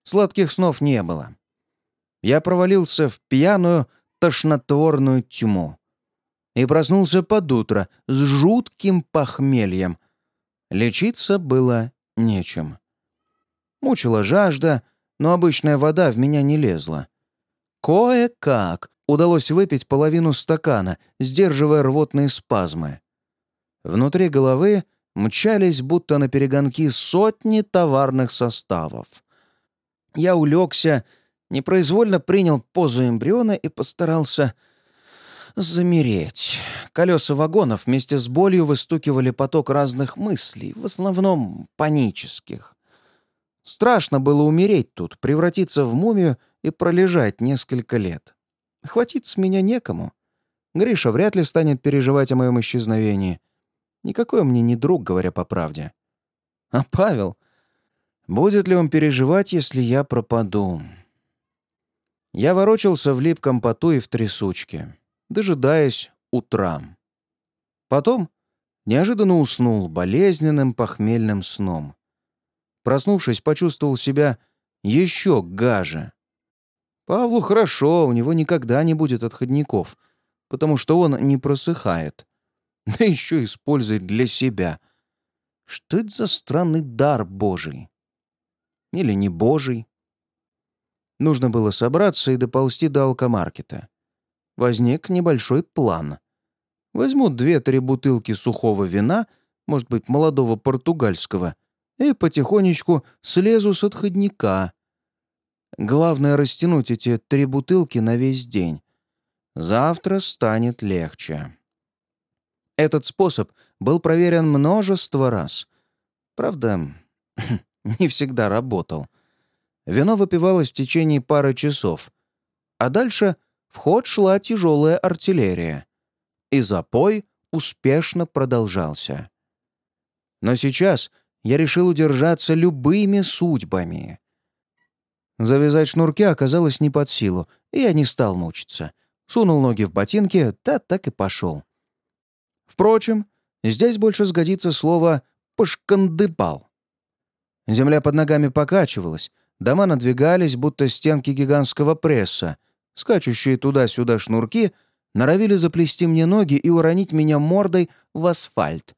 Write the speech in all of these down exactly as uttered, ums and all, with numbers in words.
Сладких снов не было. Я провалился в пьяную, тошнотворную тьму и проснулся под утро с жутким похмельем. Лечиться было нечем. Мучила жажда, но обычная вода в меня не лезла. Кое-как удалось выпить половину стакана, сдерживая рвотные спазмы. Внутри головы мчались, будто на перегонки, сотни товарных составов. Я улегся, непроизвольно принял позу эмбриона и постарался замереть. Колеса вагонов вместе с болью выстукивали поток разных мыслей, в основном панических. Страшно было умереть тут, превратиться в мумию и пролежать несколько лет. Хватить с меня некому. Гриша вряд ли станет переживать о моем исчезновении. Никакой он мне не друг, говоря по правде. А Павел? Будет ли он переживать, если я пропаду? Я ворочался в липком поту и в трясучке, дожидаясь утра. Потом неожиданно уснул болезненным похмельным сном. Проснувшись, почувствовал себя еще гаже. Павлу хорошо, у него никогда не будет отходников, потому что он не просыхает. Да еще использует для себя. Что это за странный дар Божий? Или не Божий? Нужно было собраться и доползти до алкомаркета. Возник небольшой план. Возьму две-три бутылки сухого вина, может быть, молодого португальского, и потихонечку слезу с отходника. Главное — растянуть эти три бутылки на весь день. Завтра станет легче. Этот способ был проверен множество раз. Правда, не всегда работал. Вино выпивалось в течение пары часов, а дальше в ход шла тяжелая артиллерия. И запой успешно продолжался. Но сейчас я решил удержаться любыми судьбами. Завязать шнурки оказалось не под силу, и я не стал мучиться. Сунул ноги в ботинки, да так и пошел. Впрочем, здесь больше сгодится слово «пошкандыбал». Земля под ногами покачивалась, дома надвигались, будто стенки гигантского пресса. Скачущие туда-сюда шнурки норовили заплести мне ноги и уронить меня мордой в асфальт.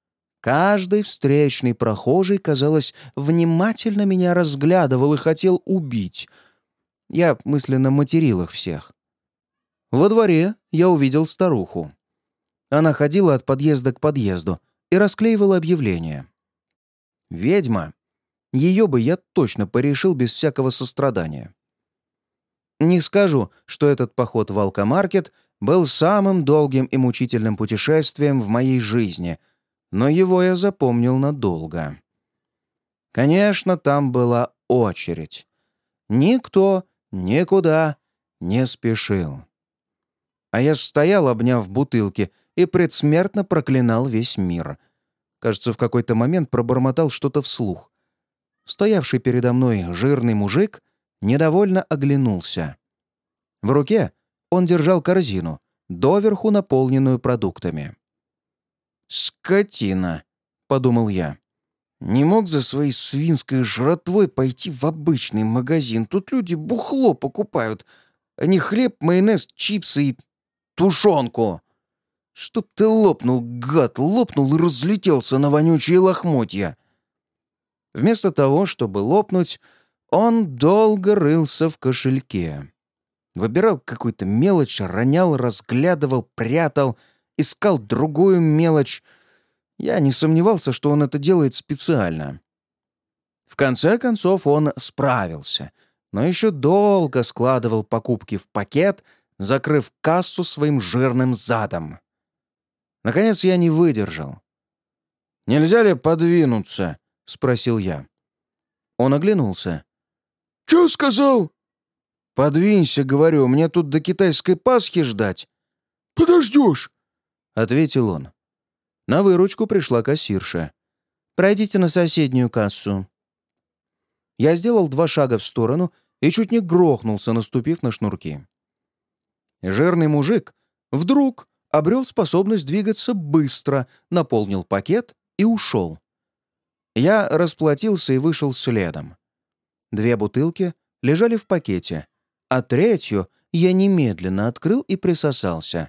Каждый встречный прохожий, казалось, внимательно меня разглядывал и хотел убить. Я мысленно материл их всех. Во дворе я увидел старуху. Она ходила от подъезда к подъезду и расклеивала объявления. Ведьма. Ее бы я точно порешил без всякого сострадания. Не скажу, что этот поход в алкомаркет был самым долгим и мучительным путешествием в моей жизни, но его я запомнил надолго. Конечно, там была очередь. Никто никуда не спешил. А я стоял, обняв бутылки, и предсмертно проклинал весь мир. Кажется, в какой-то момент пробормотал что-то вслух. Стоявший передо мной жирный мужик недовольно оглянулся. В руке он держал корзину, доверху наполненную продуктами. «Скотина!» — подумал я. «Не мог за своей свинской жратвой пойти в обычный магазин. Тут люди бухло покупают, а не хлеб, майонез, чипсы и тушенку. Чтоб ты лопнул, гад, лопнул и разлетелся на вонючие лохмотья!» Вместо того, чтобы лопнуть, он долго рылся в кошельке. Выбирал какую-то мелочь, ронял, разглядывал, прятал, искал другую мелочь. Я не сомневался, что он это делает специально. В конце концов он справился, но еще долго складывал покупки в пакет, закрыв кассу своим жирным задом. Наконец я не выдержал. «Нельзя ли подвинуться?» — спросил я. Он оглянулся. «Чё сказал?» «Подвинься, — говорю, — мне тут до китайской Пасхи ждать». «Подождешь», — ответил он. На выручку пришла кассирша. «Пройдите на соседнюю кассу». Я сделал два шага в сторону и чуть не грохнулся, наступив на шнурки. Жирный мужик вдруг обрел способность двигаться быстро, наполнил пакет и ушел. Я расплатился и вышел следом. Две бутылки лежали в пакете, а третью я немедленно открыл и присосался.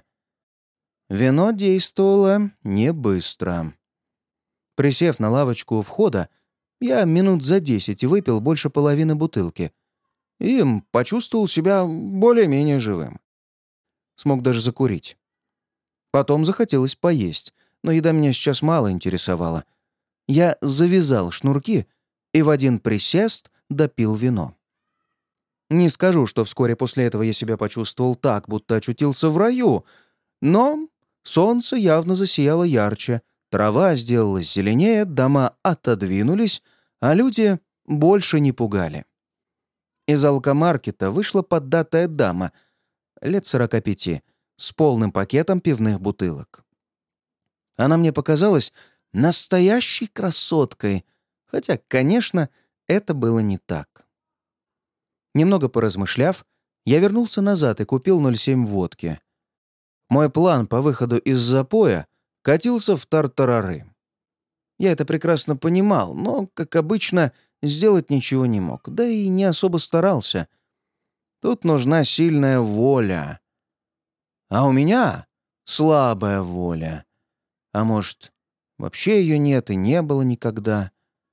Вино действовало не быстро. Присев на лавочку у входа, я минут за десять выпил больше половины бутылки и почувствовал себя более-менее живым. Смог даже закурить. Потом захотелось поесть, но еда меня сейчас мало интересовала. Я завязал шнурки и в один присест допил вино. Не скажу, что вскоре после этого я себя почувствовал так, будто очутился в раю, но солнце явно засияло ярче, трава сделалась зеленее, дома отодвинулись, а люди больше не пугали. Из алкомаркета вышла поддатая дама, лет сорока пяти, с полным пакетом пивных бутылок. Она мне показалась настоящей красоткой, хотя, конечно, это было не так. Немного поразмышляв, я вернулся назад и купил ноль семь водки. Мой план по выходу из запоя катился в тартарары. Я это прекрасно понимал, но, как обычно, сделать ничего не мог, да и не особо старался. Тут нужна сильная воля. А у меня слабая воля. А может, вообще ее нет и не было никогда.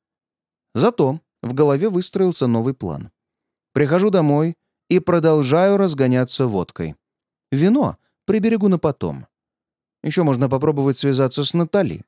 Зато в голове выстроился новый план. Прихожу домой и продолжаю разгоняться водкой. Вино приберегу на потом. Еще можно попробовать связаться с Натали.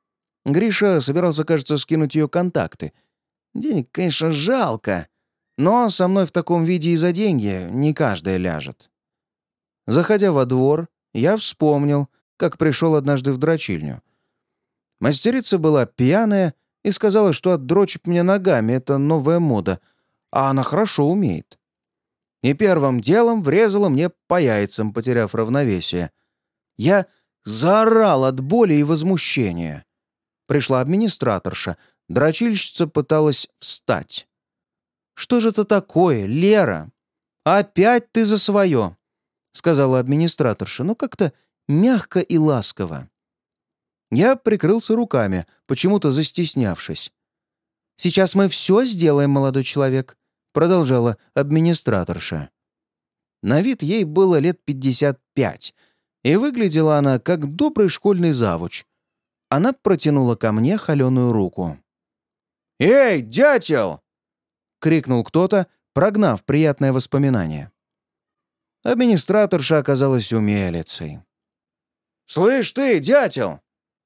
Гриша собирался, кажется, скинуть ее контакты. Денег, конечно, жалко, но со мной в таком виде и за деньги не каждая ляжет. Заходя во двор, я вспомнил, как пришел однажды в дрочильню. Мастерица была пьяная и сказала, что отдрочит мне ногами — это новая мода, а она хорошо умеет. И первым делом врезала мне по яйцам, потеряв равновесие. Я заорал от боли и возмущения. Пришла администраторша. Дрочильщица пыталась встать. «Что же это такое, Лера? Опять ты за свое!» — сказала администраторша, но как-то мягко и ласково. Я прикрылся руками, почему-то застеснявшись. «Сейчас мы все сделаем, молодой человек», — продолжала администраторша. На вид ей было лет пятьдесят пять, и выглядела она как добрый школьный завуч. Она протянула ко мне холеную руку. «Эй, дятел!» — крикнул кто-то, прогнав приятное воспоминание. Администраторша оказалась умелицей. «Слышь ты, дятел!»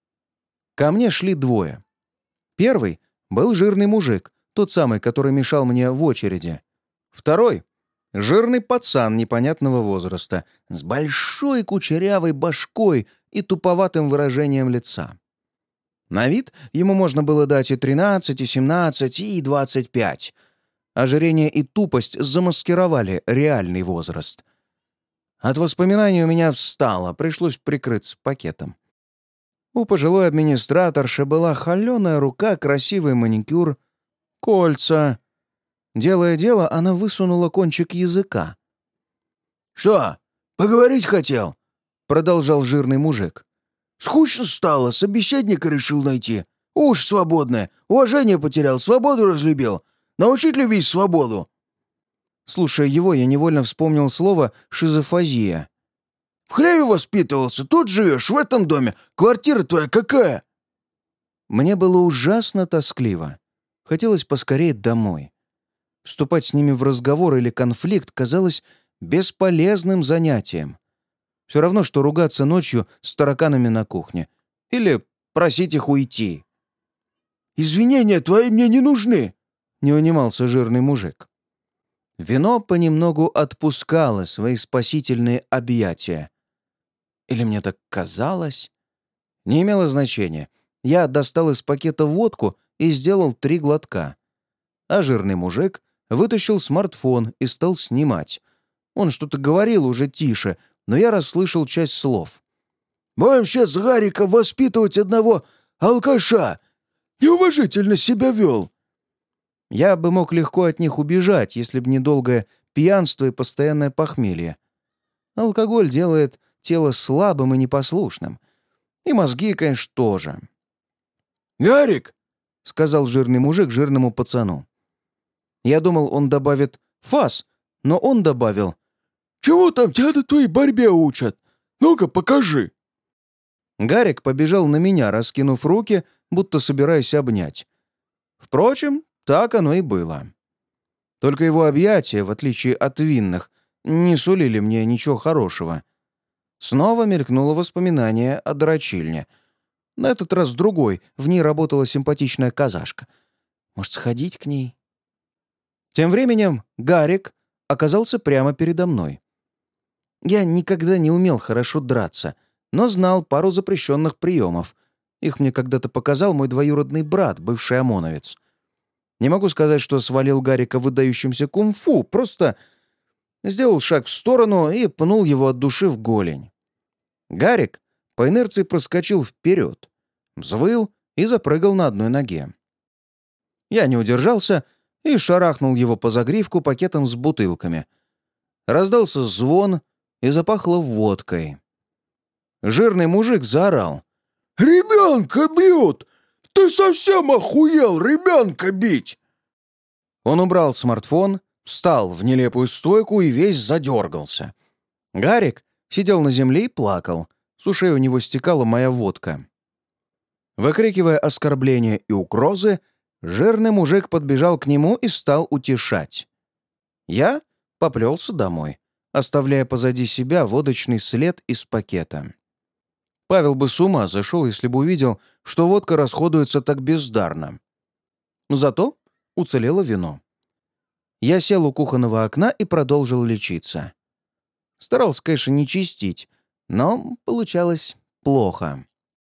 Ко мне шли двое. Первый был жирный мужик, тот самый, который мешал мне в очереди. Второй — жирный пацан непонятного возраста, с большой кучерявой башкой и туповатым выражением лица. На вид ему можно было дать и тринадцать, и семнадцать, и двадцать пять. Ожирение и тупость замаскировали реальный возраст. От воспоминаний у меня встало, пришлось прикрыться пакетом. У пожилой администраторши была холеная рука, красивый маникюр, кольца. Делая дело, она высунула кончик языка. «Что, поговорить хотел?» — продолжал жирный мужик. «Скучно стало, собеседника решил найти. Уж свободное, уважение потерял, свободу разлюбил. Научить любить свободу». Слушая его, я невольно вспомнил слово «шизофазия». «В хлеве воспитывался, тут живешь, в этом доме. Квартира твоя какая?» Мне было ужасно тоскливо. Хотелось поскорее домой. Вступать с ними в разговор или конфликт казалось бесполезным занятием. Все равно, что ругаться ночью с тараканами на кухне. Или просить их уйти. «Извинения твои мне не нужны», — не унимался жирный мужик. Вино понемногу отпускало свои спасительные объятия. Или мне так казалось? Не имело значения. Я достал из пакета водку и сделал три глотка. А жирный мужик вытащил смартфон и стал снимать. Он что-то говорил уже тише, но я расслышал часть слов. «Будем сейчас Гарика воспитывать одного алкаша. Неуважительно себя вел». Я бы мог легко от них убежать, если бы не долгое пьянство и постоянное похмелье. Алкоголь делает тело слабым и непослушным. И мозги, конечно, тоже. «Гарик!» — сказал жирный мужик жирному пацану. Я думал, он добавит «фас», но он добавил «Чего там тебя на твоей борьбе учат? Ну-ка, покажи!» Гарик побежал на меня, раскинув руки, будто собираясь обнять. Впрочем, так оно и было. Только его объятия, в отличие от винных, не сулили мне ничего хорошего. Снова мелькнуло воспоминание о дрочильне. На этот раз другой, в ней работала симпатичная казашка. Может, сходить к ней? Тем временем Гарик оказался прямо передо мной. Я никогда не умел хорошо драться, но знал пару запрещенных приемов. Их мне когда-то показал мой двоюродный брат, бывший ОМОНовец. Не могу сказать, что свалил Гарика выдающимся кунг-фу, просто сделал шаг в сторону и пнул его от души в голень. Гарик по инерции проскочил вперед, взвыл и запрыгал на одной ноге. Я не удержался и шарахнул его по загривку пакетом с бутылками. Раздался звон и запахло водкой. Жирный мужик заорал. «Ребенка бьют! Ты совсем охуел ребенка бить!» Он убрал смартфон, встал в нелепую стойку и весь задергался. Гарик сидел на земле и плакал. С ушей у него стекала моя водка. Выкрикивая оскорбления и угрозы, жирный мужик подбежал к нему и стал утешать. Я поплелся домой, оставляя позади себя водочный след из пакета. Павел бы с ума зашел, если бы увидел, что водка расходуется так бездарно. Зато уцелело вино. Я сел у кухонного окна и продолжил лечиться. Старался, конечно, не чистить, но получалось плохо.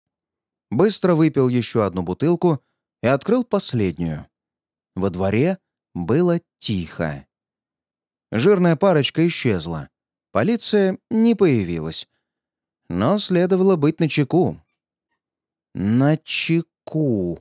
Быстро выпил еще одну бутылку и открыл последнюю. Во дворе было тихо. Жирная парочка исчезла. Полиция не появилась. Но следовало быть начеку. «Начеку,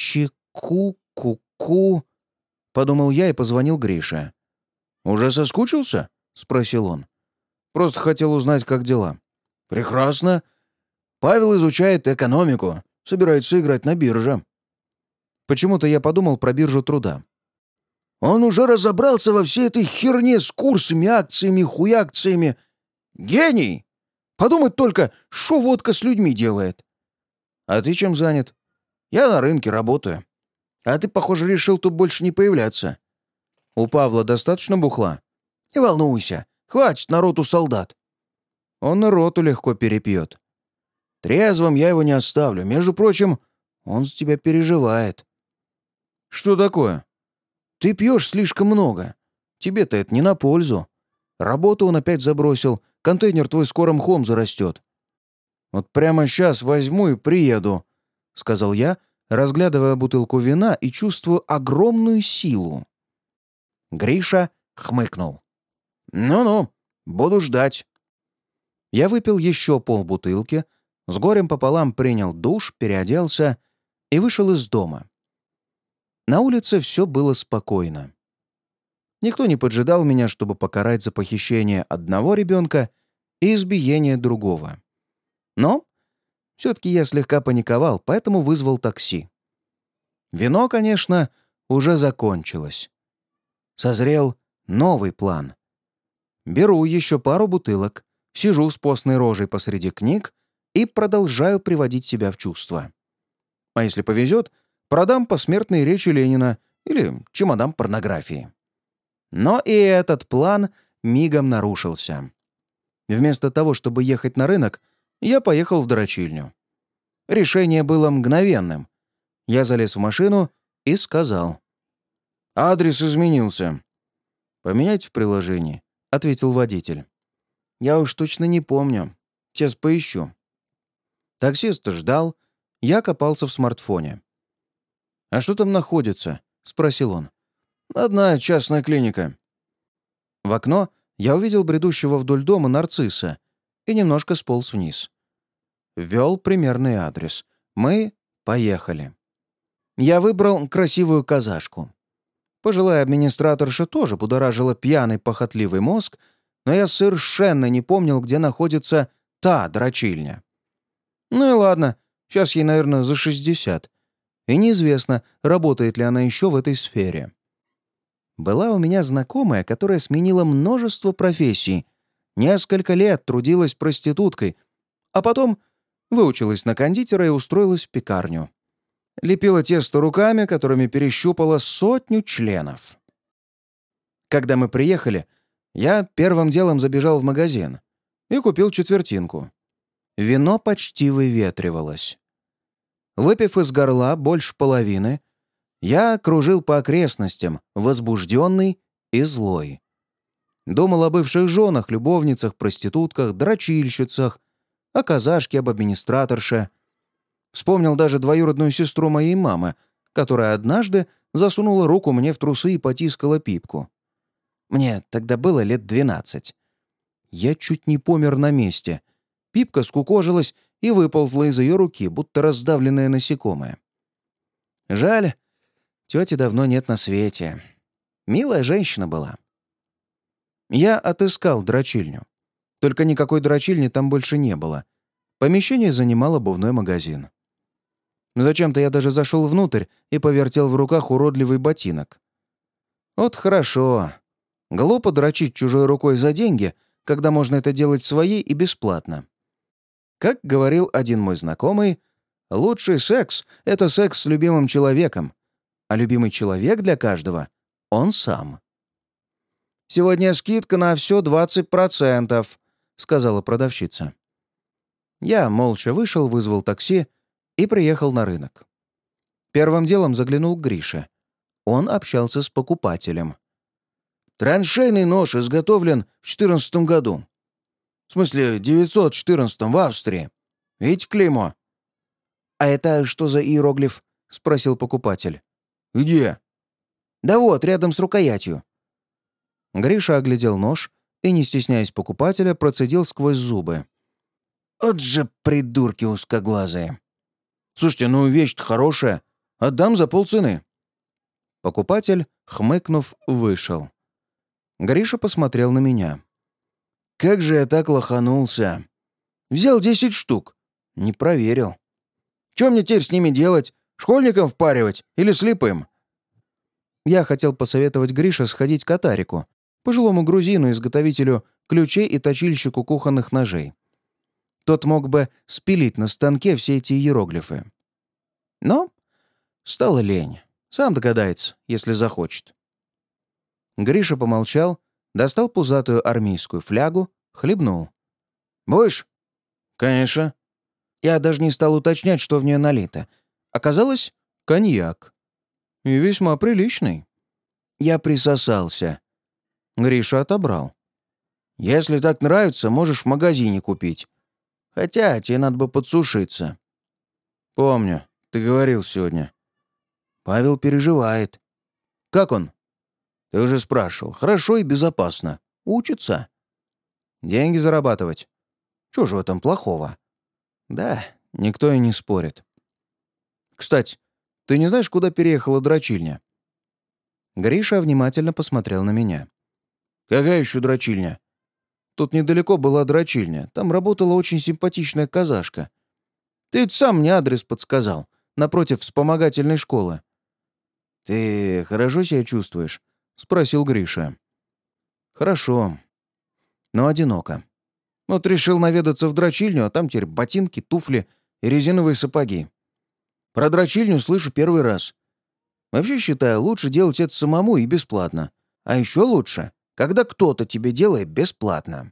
чеку, ку-ку», — подумал я и позвонил Грише. «Уже соскучился?» — спросил он. «Просто хотел узнать, как дела». «Прекрасно. Павел изучает экономику, собирается играть на бирже». Почему-то я подумал про биржу труда. «Он уже разобрался во всей этой херне с курсами, акциями, хуякциями. Гений! Подумать только, что водка с людьми делает». «А ты чем занят?» «Я на рынке работаю. А ты, похоже, решил тут больше не появляться». «У Павла достаточно бухла?» «Не волнуйся, хватит на роту солдат». «Он на роту легко перепьет». «Трезвым я его не оставлю. Между прочим, он за тебя переживает». «Что такое?» «Ты пьешь слишком много. Тебе-то это не на пользу. Работу он опять забросил. Контейнер твой скоро мхом зарастет». «Вот прямо сейчас возьму и приеду», — сказал я, разглядывая бутылку вина и чувствую огромную силу. Гриша хмыкнул. «Ну-ну, буду ждать». Я выпил еще полбутылки, с горем пополам принял душ, переоделся и вышел из дома. На улице все было спокойно. Никто не поджидал меня, чтобы покарать за похищение одного ребенка и избиение другого. Но все-таки я слегка паниковал, поэтому вызвал такси. Вино, конечно, уже закончилось. Созрел новый план. Беру еще пару бутылок, сижу с постной рожей посреди книг и продолжаю приводить себя в чувство. А если повезет, продам посмертные речи Ленина или чемодан порнографии. Но и этот план мигом нарушился. Вместо того, чтобы ехать на рынок, я поехал в дрочильню. Решение было мгновенным. Я залез в машину и сказал. «Адрес изменился». «Поменять в приложении», — ответил водитель. «Я уж точно не помню. Сейчас поищу». Таксист ждал, я копался в смартфоне. «А что там находится?» — спросил он. «Одна частная клиника». В окно я увидел бредущего вдоль дома нарцисса и немножко сполз вниз. Ввел примерный адрес. Мы поехали. Я выбрал красивую казашку. Пожилая администраторша тоже будоражила пьяный похотливый мозг, но я совершенно не помнил, где находится та дрочильня. Ну и ладно, сейчас ей, наверное, за шестьдесят. И неизвестно, работает ли она еще в этой сфере. Была у меня знакомая, которая сменила множество профессий. Несколько лет трудилась проституткой, а потом выучилась на кондитера и устроилась в пекарню. Лепила тесто руками, которыми перещупала сотню членов. Когда мы приехали, я первым делом забежал в магазин и купил четвертинку. Вино почти выветривалось. Выпив из горла больше половины, я кружил по окрестностям, возбужденный и злой. Думал о бывших женах, любовницах, проститутках, дрочильщицах, о казашке, об администраторше. Вспомнил даже двоюродную сестру моей мамы, которая однажды засунула руку мне в трусы и потискала пипку. Мне тогда было лет двенадцать. Я чуть не помер на месте. Пипка скукожилась и выползла из ее руки, будто раздавленное насекомое. Жаль, тети давно нет на свете. Милая женщина была. Я отыскал дрочильню. Только никакой дрочильни там больше не было. Помещение занимал обувной магазин. Но зачем-то я даже зашел внутрь и повертел в руках уродливый ботинок. Вот хорошо. Глупо дрочить чужой рукой за деньги, когда можно это делать своей и бесплатно. Как говорил один мой знакомый, лучший секс — это секс с любимым человеком, а любимый человек для каждого — он сам. «Сегодня скидка на все двадцать процентов», — сказала продавщица. Я молча вышел, вызвал такси и приехал на рынок. Первым делом заглянул к Грише. Он общался с покупателем. Траншейный нож изготовлен в четырнадцатом году. В смысле, девятьсот четырнадцатом в Австрии. Видите клеймо? «А это что за иероглиф?» — спросил покупатель. Где? «Да вот, рядом с рукоятью». Гриша оглядел нож и, не стесняясь покупателя, процедил сквозь зубы. «От же придурки узкоглазые! Слушайте, ну вещь-то хорошая. Отдам за полцены». Покупатель, хмыкнув, вышел. Гриша посмотрел на меня. «Как же я так лоханулся! Взял десять штук. Не проверил. Что мне теперь с ними делать? Школьникам впаривать или слепым?» Я хотел посоветовать Грише сходить к Атарику, пожилому грузину, изготовителю ключей и точильщику кухонных ножей. Тот мог бы спилить на станке все эти иероглифы. Но стало лень. Сам догадается, если захочет. Гриша помолчал, достал пузатую армейскую флягу, хлебнул. «Будешь?» «Конечно». Я даже не стал уточнять, что в нее налито. Оказалось, коньяк. И весьма приличный. Я присосался. Гриша отобрал. «Если так нравится, можешь в магазине купить. Хотя тебе надо бы подсушиться». «Помню, ты говорил сегодня». «Павел переживает». «Как он?» «Ты уже спрашивал. Хорошо и безопасно. Учится». «Деньги зарабатывать». «Чего же в этом плохого?» «Да, никто и не спорит». «Кстати, ты не знаешь, куда переехала дрочильня?» Гриша внимательно посмотрел на меня. «Какая еще дрочильня?» «Тут недалеко была дрочильня. Там работала очень симпатичная казашка. Ты ведь сам мне адрес подсказал, напротив вспомогательной школы». «Ты хорошо себя чувствуешь?» — спросил Гриша. «Хорошо, но одиноко. Вот решил наведаться в дрочильню, а там теперь ботинки, туфли и резиновые сапоги. Про дрочильню слышу первый раз. Вообще считаю, лучше делать это самому и бесплатно. А еще лучше, когда кто-то тебе делает бесплатно».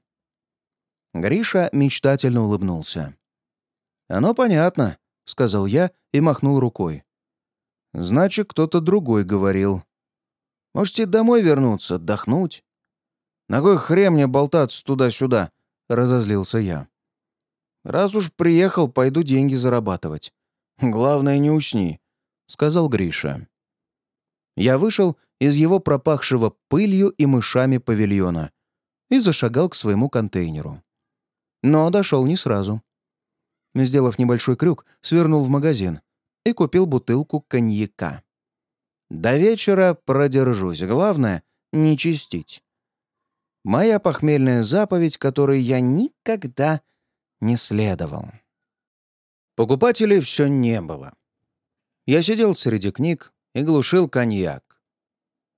Гриша мечтательно улыбнулся. «Оно понятно», — сказал я и махнул рукой. «Значит, кто-то другой говорил. Можете домой вернуться, отдохнуть». «На кой хрен мне болтаться туда-сюда?» — разозлился я. «Раз уж приехал, пойду деньги зарабатывать. Главное, не усни», — сказал Гриша. Я вышел из его пропахшего пылью и мышами павильона и зашагал к своему контейнеру. Но дошел не сразу. Сделав небольшой крюк, свернул в магазин и купил бутылку коньяка. До вечера продержусь, главное — не чистить. Моя похмельная заповедь, которой я никогда не следовал. Покупателей все не было. Я сидел среди книг и глушил коньяк.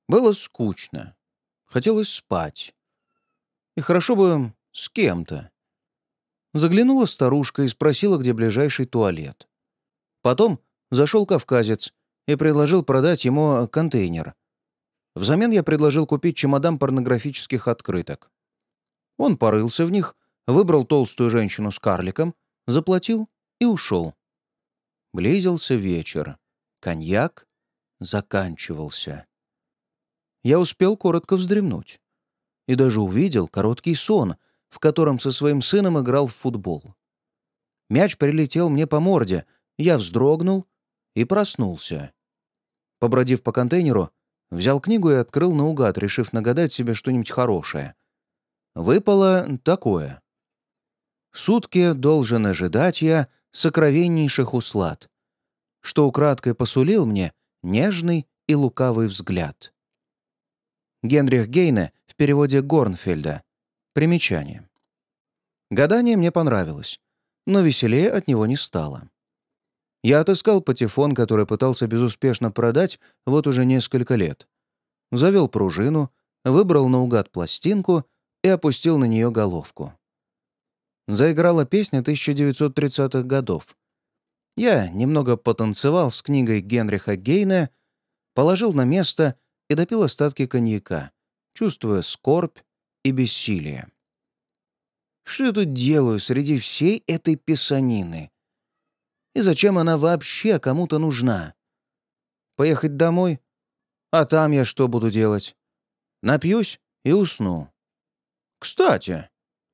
Было скучно. Хотелось спать. И хорошо бы с кем-то. Заглянула старушка и спросила, где ближайший туалет. Потом зашел кавказец и предложил продать ему контейнер. Взамен я предложил купить чемодан порнографических открыток. Он порылся в них, выбрал толстую женщину с карликом, заплатил и ушел. Близился вечер. Коньяк заканчивался. Я успел коротко вздремнуть. И даже увидел короткий сон, в котором со своим сыном играл в футбол. Мяч прилетел мне по морде, я вздрогнул и проснулся. Побродив по контейнеру, взял книгу и открыл наугад, решив нагадать себе что-нибудь хорошее. Выпало такое. «Сутки должен ожидать я сокровеннейших услад, что украдкой посулил мне нежный и лукавый взгляд». Генрих Гейне в переводе Горнфельда. Примечание. Гадание мне понравилось, но веселее от него не стало. Я отыскал патефон, который пытался безуспешно продать вот уже несколько лет. Завел пружину, выбрал наугад пластинку и опустил на нее головку. Заиграла песня тысяча девятьсот тридцатых годов. Я немного потанцевал с книгой Генриха Гейне, положил на место и допил остатки коньяка, чувствуя скорбь и бессилие. Что я тут делаю среди всей этой писанины? И зачем она вообще кому-то нужна? Поехать домой? А там я что буду делать? Напьюсь и усну. Кстати,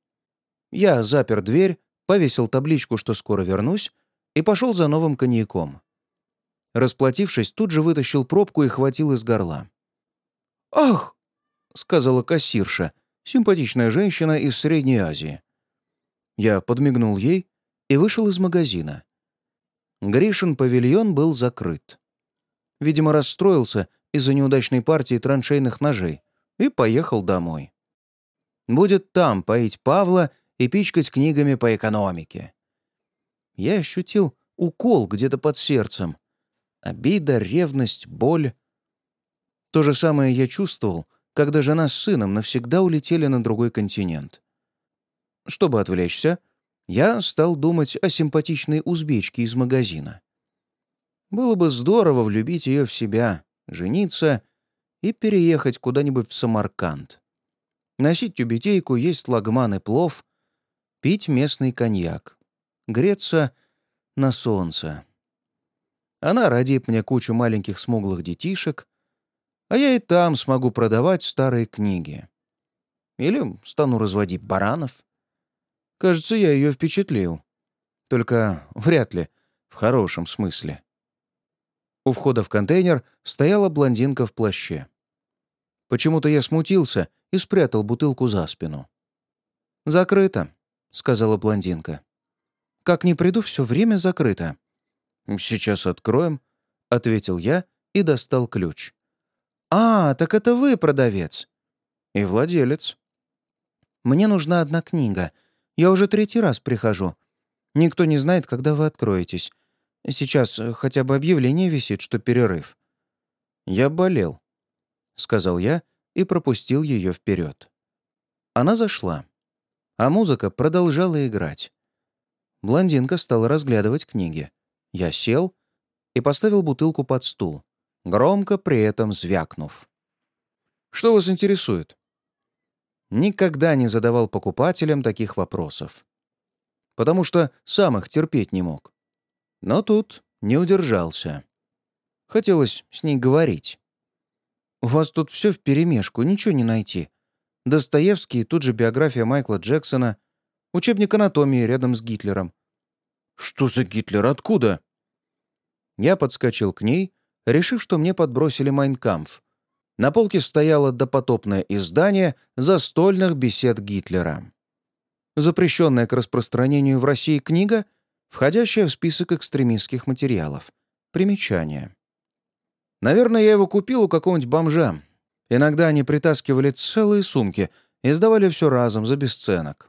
я запер дверь, повесил табличку, что скоро вернусь, и пошел за новым коньяком. Расплатившись, тут же вытащил пробку и хватил из горла. «Ах!» — сказала кассирша, симпатичная женщина из Средней Азии. Я подмигнул ей и вышел из магазина. Гришин павильон был закрыт. Видимо, расстроился из-за неудачной партии траншейных ножей и поехал домой. Будет там поить Павла и пичкать книгами по экономике. Я ощутил укол где-то под сердцем. Обида, ревность, боль. То же самое я чувствовал, когда жена с сыном навсегда улетели на другой континент. Чтобы отвлечься, я стал думать о симпатичной узбечке из магазина. Было бы здорово влюбить ее в себя, жениться и переехать куда-нибудь в Самарканд. Носить тюбетейку, есть лагман и плов, пить местный коньяк, греться на солнце. Она родит мне кучу маленьких смуглых детишек, а я и там смогу продавать старые книги. Или стану разводить баранов. Кажется, я ее впечатлил. Только вряд ли в хорошем смысле. У входа в контейнер стояла блондинка в плаще. Почему-то я смутился и спрятал бутылку за спину. «Закрыто», — сказала блондинка. «Как ни приду, все время закрыто». «Сейчас откроем», — ответил я и достал ключ. «А, так это вы продавец». «И владелец». «Мне нужна одна книга. Я уже третий раз прихожу. Никто не знает, когда вы откроетесь. Сейчас хотя бы объявление висит, что перерыв». «Я болел», — сказал я и пропустил ее вперед. Она зашла, а музыка продолжала играть. Блондинка стала разглядывать книги. Я сел и поставил бутылку под стул, громко при этом звякнув. «Что вас интересует?» Никогда не задавал покупателям таких вопросов, потому что сам их терпеть не мог. Но тут не удержался. Хотелось с ней говорить. «У вас тут все вперемешку, ничего не найти. Достоевский, тут же биография Майкла Джексона, учебник анатомии рядом с Гитлером». «Что за Гитлер? Откуда?» Я подскочил к ней, решив, что мне подбросили «Майн кампф». На полке стояло допотопное издание застольных бесед Гитлера. Запрещенная к распространению в России книга, входящая в список экстремистских материалов. Примечание. Наверное, я его купил у какого-нибудь бомжа. Иногда они притаскивали целые сумки и сдавали все разом за бесценок.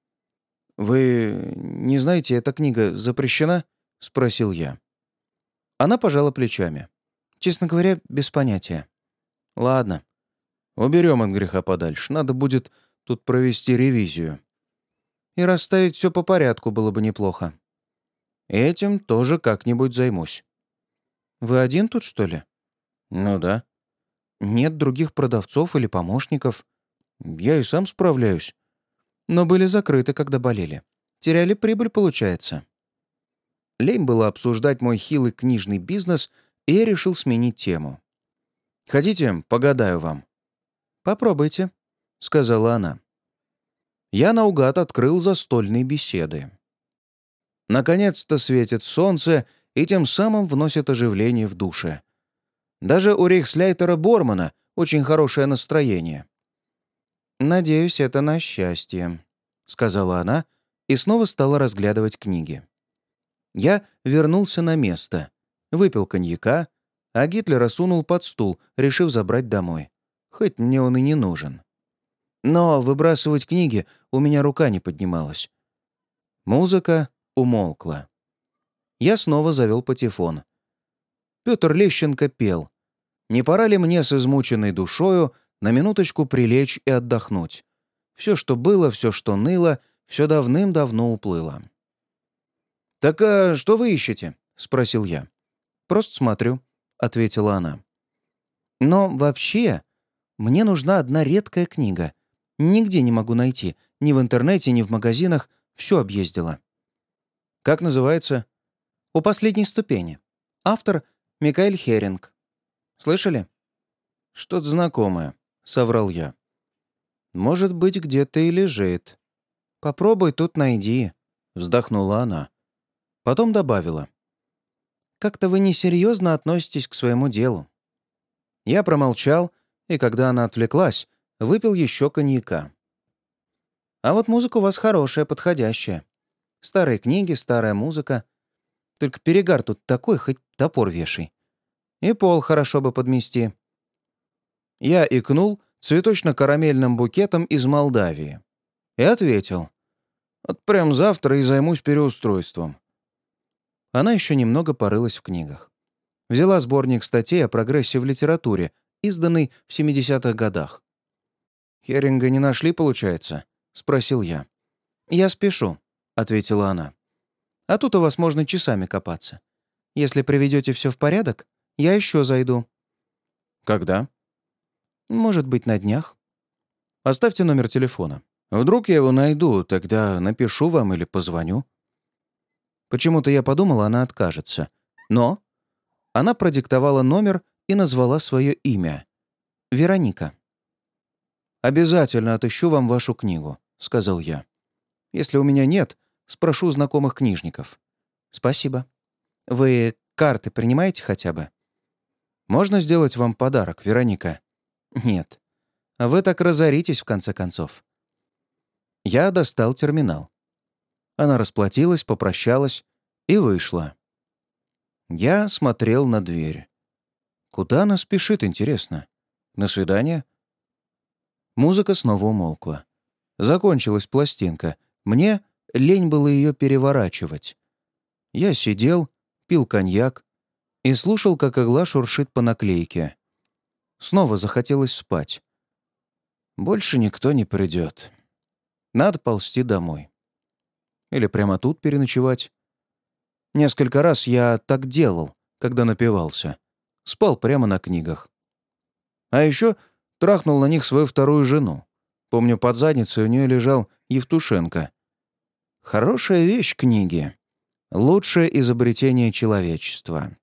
«Вы не знаете, эта книга запрещена?» — спросил я. Она пожала плечами. «Честно говоря, без понятия». Ладно, уберем от греха подальше. Надо будет тут провести ревизию. И расставить все по порядку было бы неплохо. Этим тоже как-нибудь займусь. Вы один тут, что ли? Ну да. Нет других продавцов или помощников. Я и сам справляюсь. Но были закрыты, когда болели. Теряли прибыль, получается. Лень было обсуждать мой хилый книжный бизнес, и я решил сменить тему. «Хотите, погадаю вам?» «Попробуйте», — сказала она. Я наугад открыл застольные беседы. Наконец-то светит солнце и тем самым вносит оживление в душе. Даже у рейхсляйтера Бормана очень хорошее настроение. «Надеюсь, это на счастье», — сказала она и снова стала разглядывать книги. Я вернулся на место, выпил коньяка, а Гитлера сунул под стул, решив забрать домой. Хоть мне он и не нужен. Но выбрасывать книги у меня рука не поднималась. Музыка умолкла. Я снова завел патефон. Петр Лещенко пел. Не пора ли мне с измученной душою на минуточку прилечь и отдохнуть? Все, что было, все, что ныло, все давным-давно уплыло. «Так а что вы ищете?» — спросил я. «Просто смотрю», — ответила она. «Но вообще мне нужна одна редкая книга. Нигде не могу найти. Ни в интернете, ни в магазинах. Все объездила». «Как называется?» «У последней ступени. Автор — Микаэль Херинг. Слышали?» «Что-то знакомое», — соврал я. «Может быть, где-то и лежит». «Попробуй тут найди», — вздохнула она. Потом добавила. «Как-то вы несерьезно относитесь к своему делу». Я промолчал, и когда она отвлеклась, выпил еще коньяка. «А вот музыка у вас хорошая, подходящая. Старые книги, старая музыка. Только перегар тут такой, хоть топор вешай. И пол хорошо бы подмести». Я икнул цветочно-карамельным букетом из Молдавии и ответил. «Вот прям завтра и займусь переустройством». Она еще немного порылась в книгах. Взяла сборник статей о прогрессе в литературе, изданный в семидесятых годах. «Херинга не нашли, получается?» — спросил я. «Я спешу», — ответила она. «А тут у вас можно часами копаться. Если приведете все в порядок, я еще зайду». «Когда?» «Может быть, на днях». «Оставьте номер телефона. Вдруг я его найду, тогда напишу вам или позвоню». Почему-то я подумала, она откажется. Но она продиктовала номер и назвала свое имя. Вероника. «Обязательно отыщу вам вашу книгу», — сказал я. «Если у меня нет, спрошу знакомых книжников». «Спасибо. Вы карты принимаете хотя бы?» «Можно сделать вам подарок, Вероника?» «Нет. Вы так разоритесь, в конце концов». Я достал терминал. Она расплатилась, попрощалась и вышла. Я смотрел на дверь. Куда она спешит, интересно? На свидание? Музыка снова умолкла. Закончилась пластинка. Мне лень было ее переворачивать. Я сидел, пил коньяк и слушал, как игла шуршит по наклейке. Снова захотелось спать. Больше никто не придет. Надо ползти домой. Или прямо тут переночевать. Несколько раз я так делал, когда напивался. Спал прямо на книгах. А еще трахнул на них свою вторую жену. Помню, под задницей у нее лежал Евтушенко. Хорошая вещь книги. Лучшее изобретение человечества.